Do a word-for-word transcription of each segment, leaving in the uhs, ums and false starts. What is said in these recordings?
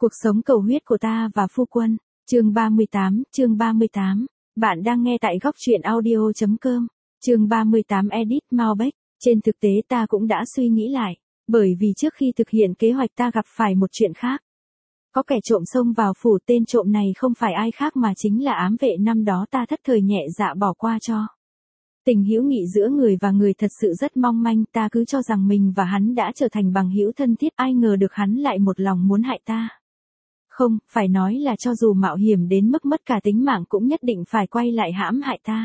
Cuộc sống cầu huyết của ta và phu quân. Chương ba mươi tám, chương ba mươi tám. Bạn đang nghe tại góc truyện audio chấm com. Chương ba mươi tám edit Malbec. Trên thực tế ta cũng đã suy nghĩ lại, bởi vì trước khi thực hiện kế hoạch ta gặp phải một chuyện khác. Có kẻ trộm xông vào phủ, tên trộm này không phải ai khác mà chính là ám vệ năm đó ta thất thời nhẹ dạ bỏ qua cho. Tình hữu nghị giữa người và người thật sự rất mong manh, ta cứ cho rằng mình và hắn đã trở thành bằng hữu thân thiết, ai ngờ được hắn lại một lòng muốn hại ta. Không, phải nói là cho dù mạo hiểm đến mức mất cả tính mạng cũng nhất định phải quay lại hãm hại ta.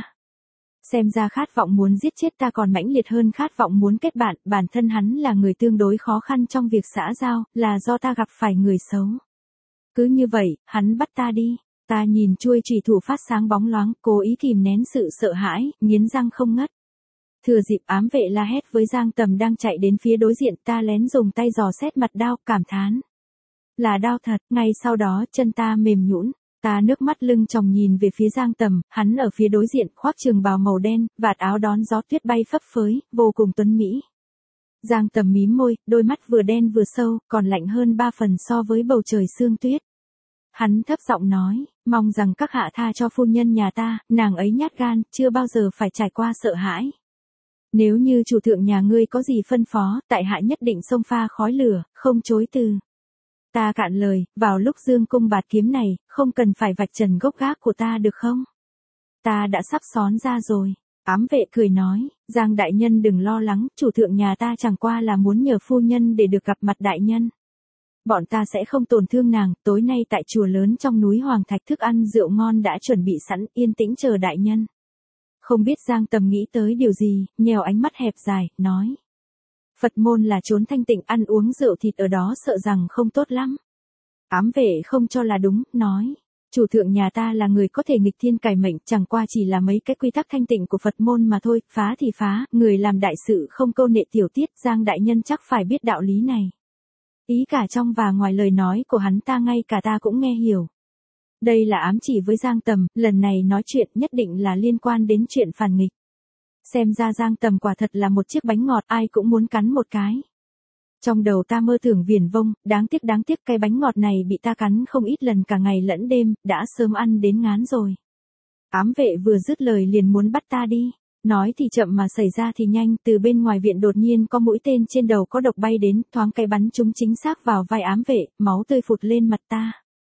Xem ra khát vọng muốn giết chết ta còn mãnh liệt hơn khát vọng muốn kết bạn, bản thân hắn là người tương đối khó khăn trong việc xã giao, là do ta gặp phải người xấu. Cứ như vậy, hắn bắt ta đi, ta nhìn chuôi chùy thủ phát sáng bóng loáng, cố ý kìm nén sự sợ hãi, nghiến răng không ngất. Thừa dịp ám vệ la hét với Giang Tầm đang chạy đến phía đối diện, ta lén dùng tay dò xét mặt đao, cảm thán. Là đao thật, ngay sau đó chân ta mềm nhũn, ta nước mắt lưng tròng nhìn về phía Giang Tầm, hắn ở phía đối diện khoác trường bào màu đen, vạt áo đón gió tuyết bay phấp phới, vô cùng tuấn mỹ. Giang Tầm mím môi, đôi mắt vừa đen vừa sâu, còn lạnh hơn ba phần so với bầu trời sương tuyết. Hắn thấp giọng nói, mong rằng các hạ tha cho phu nhân nhà ta, nàng ấy nhát gan, chưa bao giờ phải trải qua sợ hãi. Nếu như chủ thượng nhà ngươi có gì phân phó, tại hạ nhất định xông pha khói lửa, không chối từ. Ta cạn lời, vào lúc dương cung bạt kiếm này, không cần phải vạch trần gốc gác của ta được không? Ta đã sắp xón ra rồi. Ám vệ cười nói, Giang đại nhân đừng lo lắng, chủ thượng nhà ta chẳng qua là muốn nhờ phu nhân để được gặp mặt đại nhân. Bọn ta sẽ không tổn thương nàng, tối nay tại chùa lớn trong núi Hoàng Thạch thức ăn rượu ngon đã chuẩn bị sẵn, yên tĩnh chờ đại nhân. Không biết Giang Tầm nghĩ tới điều gì, nhèo ánh mắt hẹp dài, nói. Phật môn là chốn thanh tịnh, ăn uống rượu thịt ở đó sợ rằng không tốt lắm. Ám vệ không cho là đúng, nói. Chủ thượng nhà ta là người có thể nghịch thiên cải mệnh, chẳng qua chỉ là mấy cái quy tắc thanh tịnh của Phật môn mà thôi, phá thì phá, người làm đại sự không câu nệ tiểu tiết, Giang đại nhân chắc phải biết đạo lý này. Ý cả trong và ngoài lời nói của hắn ta ngay cả ta cũng nghe hiểu. Đây là ám chỉ với Giang Tầm, lần này nói chuyện nhất định là liên quan đến chuyện phản nghịch. Xem ra Giang Tầm quả thật là một chiếc bánh ngọt ai cũng muốn cắn một cái. Trong đầu ta mơ tưởng viển vông, đáng tiếc đáng tiếc cái bánh ngọt này bị ta cắn không ít lần cả ngày lẫn đêm, đã sớm ăn đến ngán rồi. Ám vệ vừa dứt lời liền muốn bắt ta đi. Nói thì chậm mà xảy ra thì nhanh, từ bên ngoài viện đột nhiên có mũi tên trên đầu có độc bay đến, thoáng cái bắn trúng chính xác vào vai ám vệ, máu tươi phụt lên mặt ta.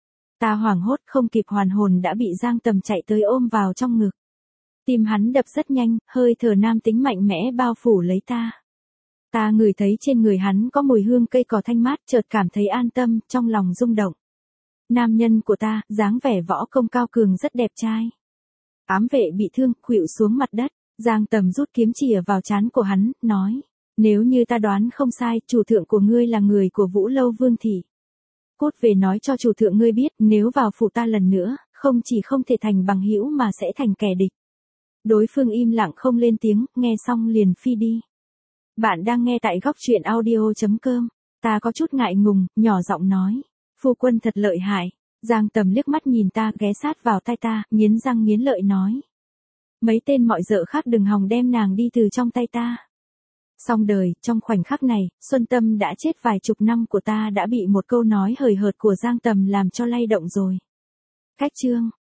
Ta hoảng hốt không kịp hoàn hồn đã bị Giang Tầm chạy tới ôm vào trong ngực. Tim hắn đập rất nhanh, hơi thở nam tính mạnh mẽ bao phủ lấy ta. Ta ngửi thấy trên người hắn có mùi hương cây cỏ thanh mát, chợt cảm thấy an tâm, trong lòng rung động. Nam nhân của ta, dáng vẻ võ công cao cường rất đẹp trai. Ám vệ bị thương, khuỵu xuống mặt đất. Giang Tầm rút kiếm chìa vào trán của hắn, nói. Nếu như ta đoán không sai, chủ thượng của ngươi là người của Vũ Lâu Vương Thị. Cút về nói cho chủ thượng ngươi biết, nếu vào phủ ta lần nữa, không chỉ không thể thành bằng hữu mà sẽ thành kẻ địch. Đối phương im lặng không lên tiếng, nghe xong liền phi đi. Bạn đang nghe tại góc truyện audio chấm com. Ta có chút ngại ngùng, nhỏ giọng nói. Phu quân thật lợi hại. Giang Tầm liếc mắt nhìn ta, ghé sát vào tai ta, nghiến răng nghiến lợi nói. Mấy tên mọi dợ khác đừng hòng đem nàng đi từ trong tay ta. Xong đời, trong khoảnh khắc này, Xuân Tâm đã chết vài chục năm của ta đã bị một câu nói hời hợt của Giang Tầm làm cho lay động rồi. Cách chương.